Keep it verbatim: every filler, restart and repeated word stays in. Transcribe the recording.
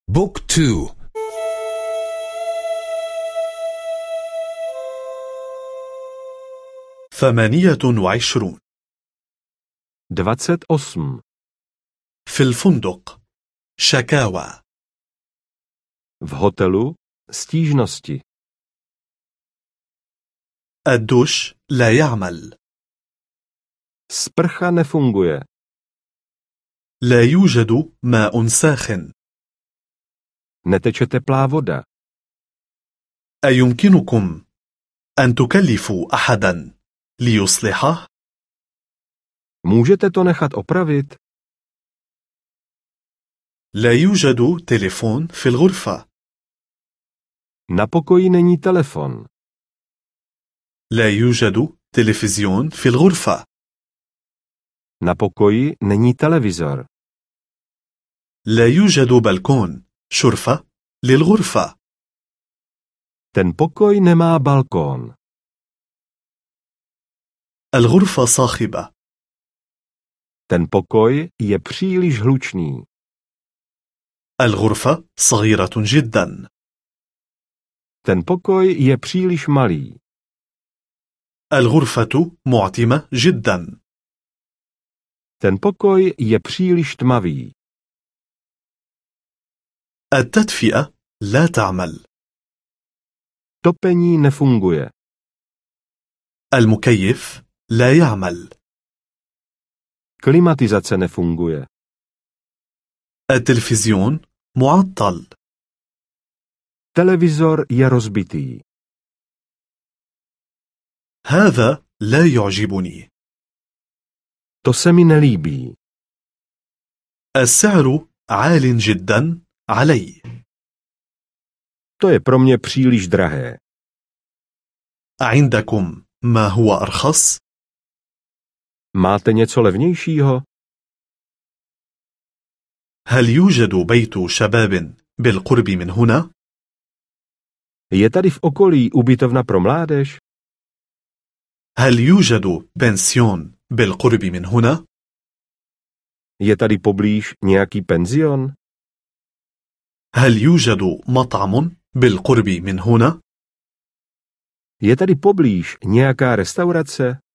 بوك تو. ثمانية وعشرون. dvacet osm. في الفندق. شكاوى. V hotelu stížnosti. الدوش لا يعمل. Sprcha nefunguje. لا يوجد ماء ساخن. Neteče teplá voda. أيمكنكم أن تكلفوا أحدا ليصلحه؟ Můžete to nechat opravit? لا يوجد تليفون في الغرفة. Na pokoji není telefon. لا يوجد تلفزيون في الغرفة. Na pokoji není televizor. لا يوجد بلكون شرفة للغرفة. Ten pokoj nemá balkón. الغرفة صاخبة. Ten pokoj je příliš hlučný. الغرفة صغيرة جدا. Ten pokoj je příliš malý. الغرفة معتمة جدا. Ten pokoj je příliš tmavý. التدفئة لا تعمل. Topení nefunguje. المكيف لا يعمل. Klimatizace nefunguje. التلفزيون معطل. Televizor je rozbitý. هذا لا يعجبني. To se mi nelíbí. السعر عال جدا علي. To je pro mě příliš drahé. عندكم ما هو أرخص؟ Máte něco levnějšího? هل يوجد بيت شباب بالقرب من هنا؟ Je tady v okolí ubytovna pro mládež? هل يوجد بنسيون بالقرب من هنا؟ Je tady poblíž nějaký penzion? هل يوجد مطعم بالقرب من هنا؟ Je tady poblíž nějaká restaurace?